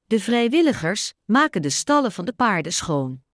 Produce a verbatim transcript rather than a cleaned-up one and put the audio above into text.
De vrijwilligers maken de stallen van de paarden schoon.